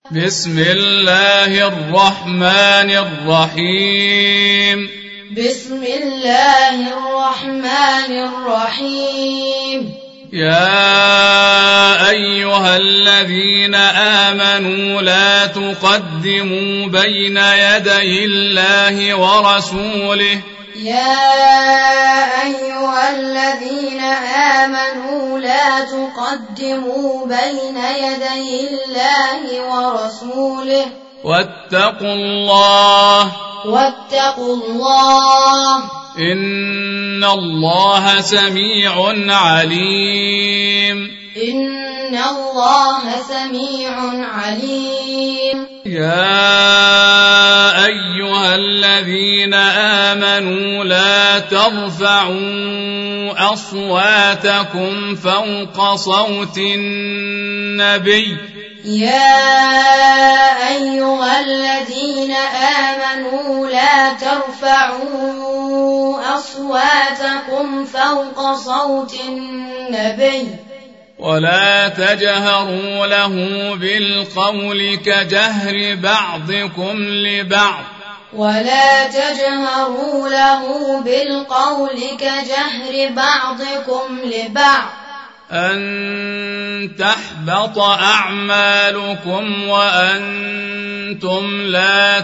بسم الله الرحمن الرحيم. بسم الله الرحمن الرحيم. يا أيها الذين آمنوا لا تقدموا بين يدي الله ورسوله. يا أيها الذين آمنوا لا تقدموا بين يدي الله ورسوله. واتقوا الله. واتقوا الله. إن الله سميع عليم. إن الله سميع عليم. يا أيها الذين آمنوا لا ترفعوا أصواتكم فوق صوت النبي. يا أيها الذين آمنوا لا ترفعوا أصواتكم فوق صوت النبي. ولا تجهروا له بالقول كجهر بعضكم لبعض. ولا تجهروا له بالقول كجهر بعضكم لبعض. أن تحبط أعمالكم وأنتم لا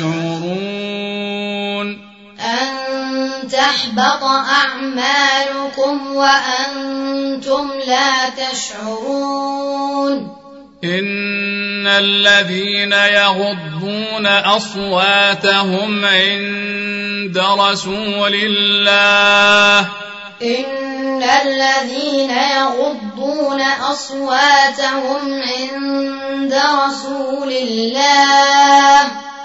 تشعرون. أن تحبط أعمالكم وأنتم لا تشعرون. إن الذين يغضون أصواتهم عند رسول الله. إن الذين يغضون أصواتهم عند رسول الله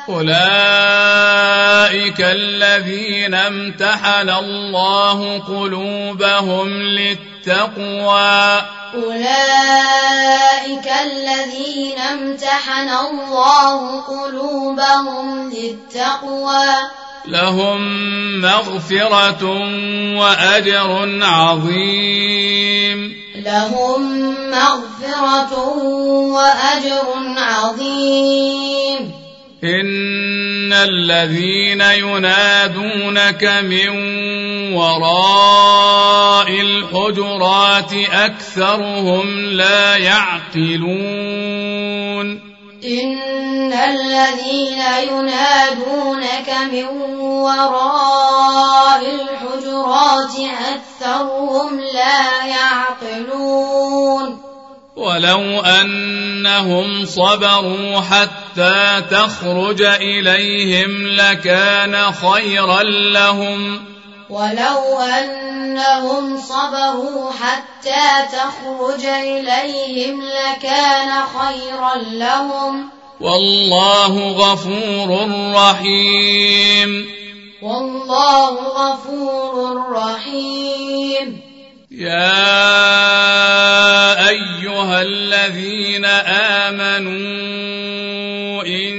أولئك الذين امتحن الله قلوبهم للتقوى. أولئك الذين امتحن الله قلوبهم للتقوى. لهم مغفرة وأجر عظيم. لهم مغفرة وأجر عظيم. إن الذين ينادونك من وراء الحجرات أكثرهم لا يعقلون. إن الذين ينادونك من وراء الحجرات أكثرهم لا يعقلون. ولو أنهم صبروا حتى تخرج إليهم لكان خيرا لهم. ولو أنهم صبروا حتى تخرج إليهم لكان خيرا لهم. والله غفور رحيم. والله غفور رحيم. يا أيها الذين آمنوا إن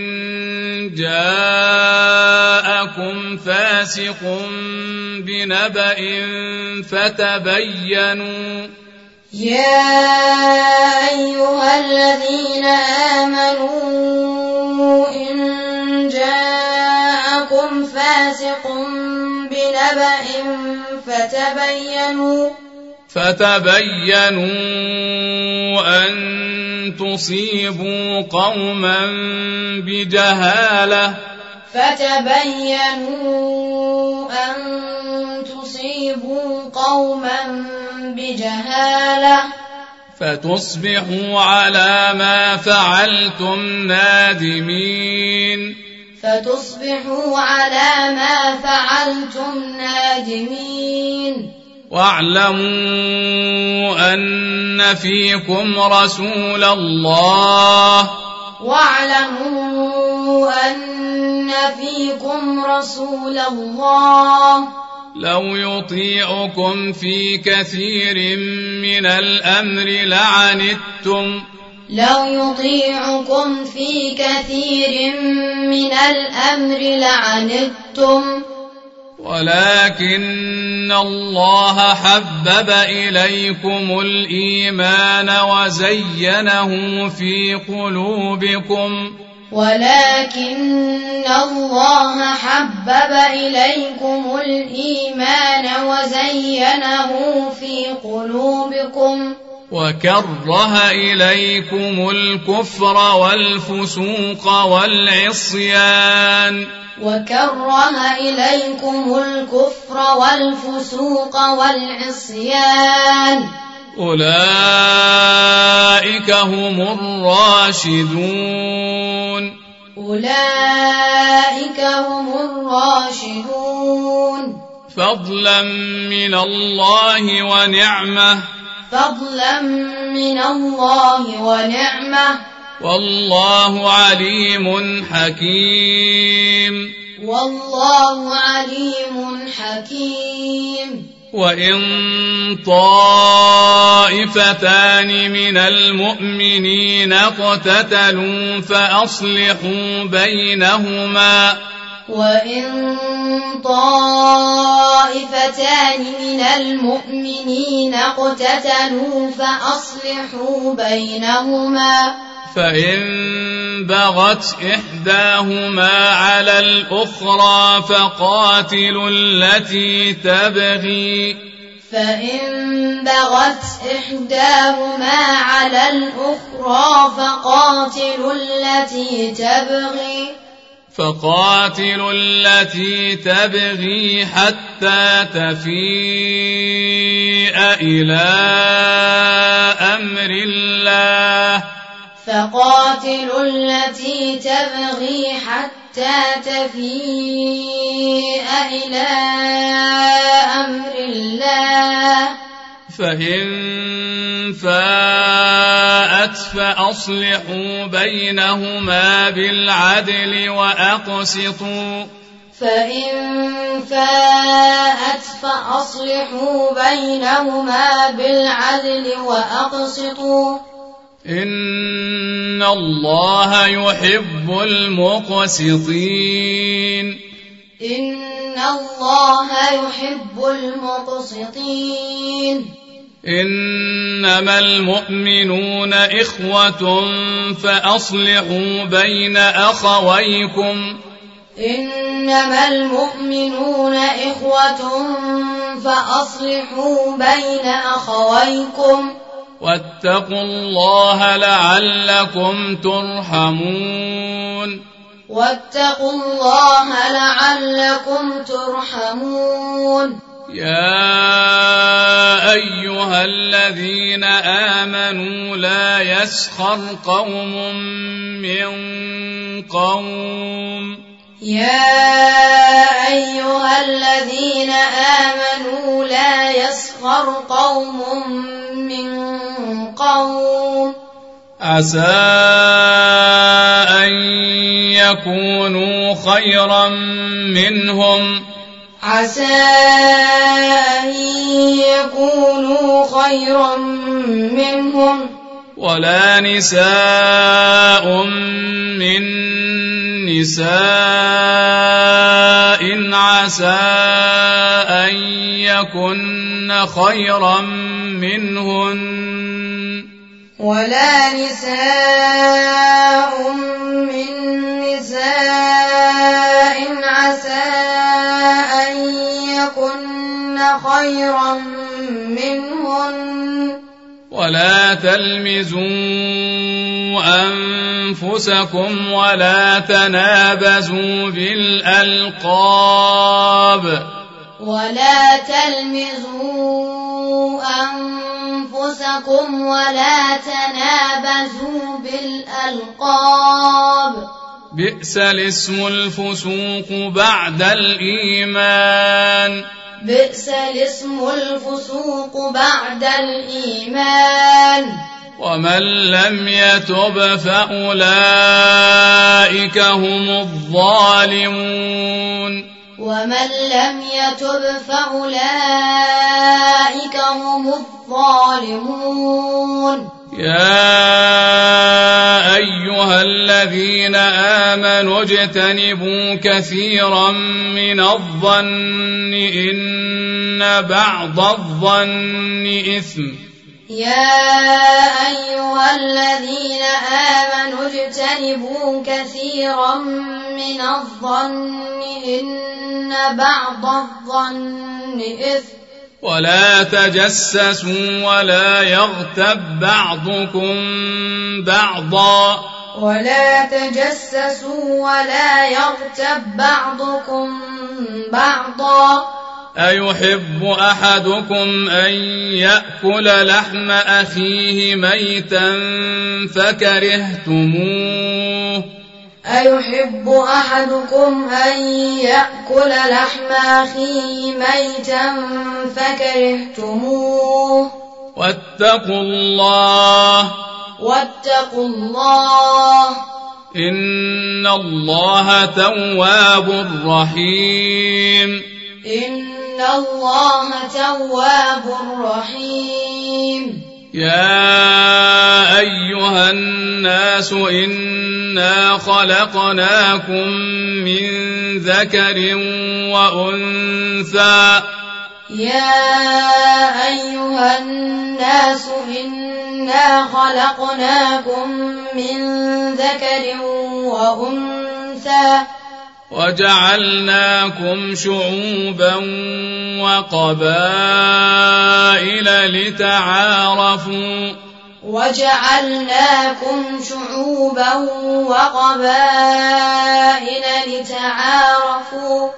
جاءكم فاسق بنبأ فتبينوا. يا أيها الذين آمنوا إن جاءكم فاسق بنبأ فتبينوا أن تصيبوا قوما بجهالة. فتبينوا أن تصيبوا قوما بجهالة فتصبحوا على ما فعلتم نادمين. فتصبحوا على ما فعلتم نادمين. واعلموا أن فيكم رسول الله. واعلموا أن فيكم رسول الله لو يطيعكم في كثير من الأمر لعنتم. لو يطيعكم في كثير من الأمر لعنتم ولكن الله حبب إليكم الإيمان وزينه في قلوبكم ولكن الله حبب إليكم الإيمان وزينه في قلوبكم وكره إليكم الكفر والفسوق والعصيان أولئك هم الراشدون فضلا من الله ونعمة والله عليم حكيم وإن طائفتان من المؤمنين اقتتلوا فأصلحوا بينهما فإن بغت إحداهما على الأخرى فقاتلوا التي تبغي حتى تفيء إلى أمر الله فإن فاءت فأصلحوا بينهما بالعدل وأقسطوا إن الله يحب المقسطين إنما المؤمنون إخوة فأصلحوا بين أخويكم واتقوا الله لعلكم ترحمون يا أيها الذين آمنوا لا يسخر قوم من قوم عسى أن يكونوا خيرا منهم ولا نساء من نساء عسى أن يكن خيرا منهن ولا تلمزوا أنفسكم ولا تنابزوا بالألقاب بئس الاسم الفسوق بعد الإيمان ومن لم يتب فأولئك هم الظالمون يا أيها الذين آمنوا اجتنبوا كثيرا من الظن إن بعض الظن إثم. يا أيها الذين آمنوا اجتنبوا كثيرا من الظن إن بعض الظن إثم. ولا تجسسوا ولا يغتب بعضكم بعضا. ولا تجسسوا ولا يغتب بعضكم بعضا. أيحب أحدكم أن يأكل لحم أخيه ميتا فكرهتموه. أيحب أحدكم أن يأكل لحم أخيه ميتا فكرهتموه. واتقوا الله. واتقوا الله. إن الله تواب رحيم. إن الله تواب رحيم. يا أيها الناس إنا خلقناكم من ذكر وأنثى. يا أيها الناس إنا خلقناكم من ذكر وأنثى وجعلناكم شعوبا وقبائل لتعارفوا. وجعلناكم شعوبا وقبائل لتعارفوا.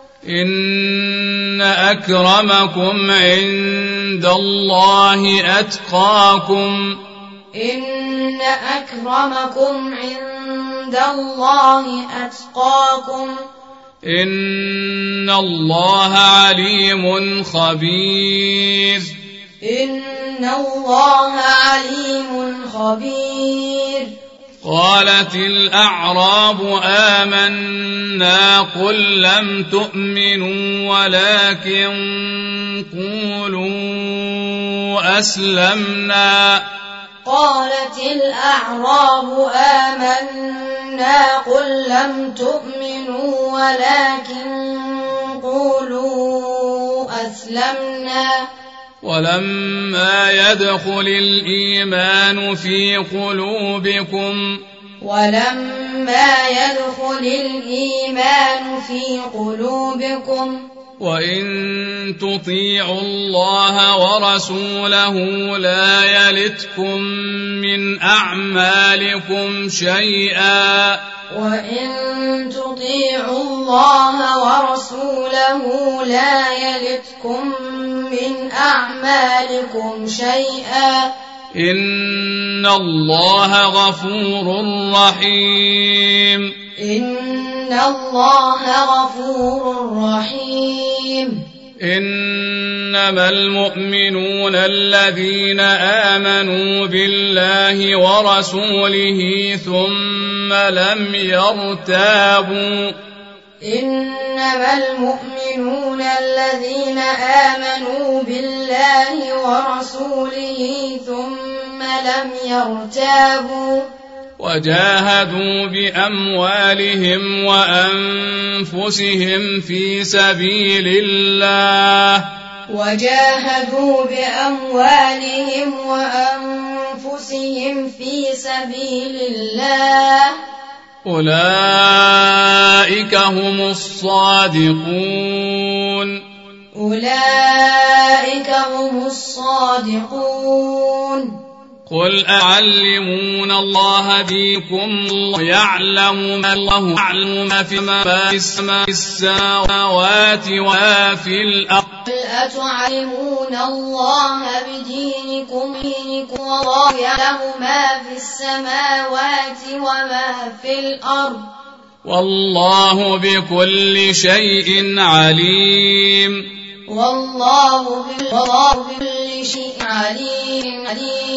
إن أكرمكم عند الله أتقاكم. إن أكرمكم عند الله أتقاكم. إن الله عليم خبير. إن الله عليم خبير. قالت الأعراب آمنا قل لم تؤمنوا ولكن قولوا أسلمنا. قالت الأعراب آمنا قل لم تؤمنوا ولكن قولوا أسلمنا. ولما يدخل الإيمان في قلوبكم. ولما يدخل الإيمان في قلوبكم. وإن تطيعوا الله ورسوله لا يلتكم من أعمالكم شيئا. وإن تطيعوا الله ورسوله لا يلتكم من أعمالكم شيئا. إن الله غفور رحيم. إن الله غفور رحيم. إنما المؤمنون الذين آمنوا بالله ورسوله ثم لم يرتابوا. إنما المؤمنون الذين آمنوا بالله ورسوله ثم لم يرتابوا. وجاهدوا بأموالهم وأنفسهم في سبيل الله. وجاهدوا بأموالهم وأنفسهم في سبيل الله. أولئك هم الصادقون. أولئك هم الصادقون. قل أعلمون الله بكم يعلم ما الله يعلم ما في السماوات وفي الأرض. قل أتعلمون الله بدينكم والله يعلم ما في السماوات وما في الأرض والله بكل شيء عليم. والله بكل شيء عليم.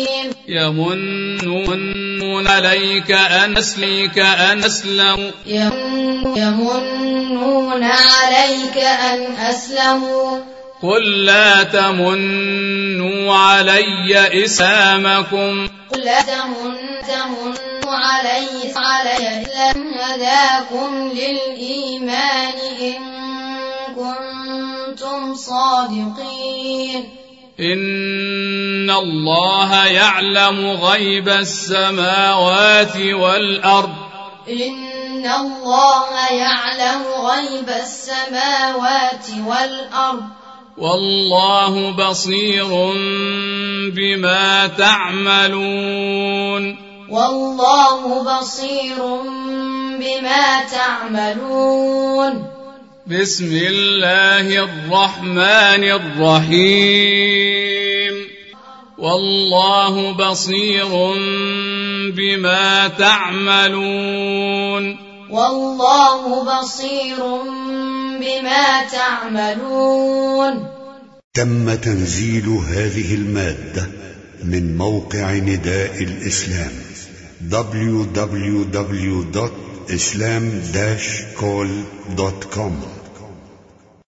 يمنون عليك أن أسلموا. يمنون عليك أن أسلموا. قل لا تمنوا علي إسلامكم قل لا تمنوا علي لم هداكم للإيمان إن كنتم صادقين إن الله يعلم غيب السماوات والأرض إن الله يعلم غيب السماوات والأرض والله بصير بما تعملون والله بصير بما تعملون بسم الله الرحمن الرحيم والله بصير بما تعملون والله بصير بما تعملون. تم تنزيل هذه المادة من موقع نداء الإسلام www.islam-call.com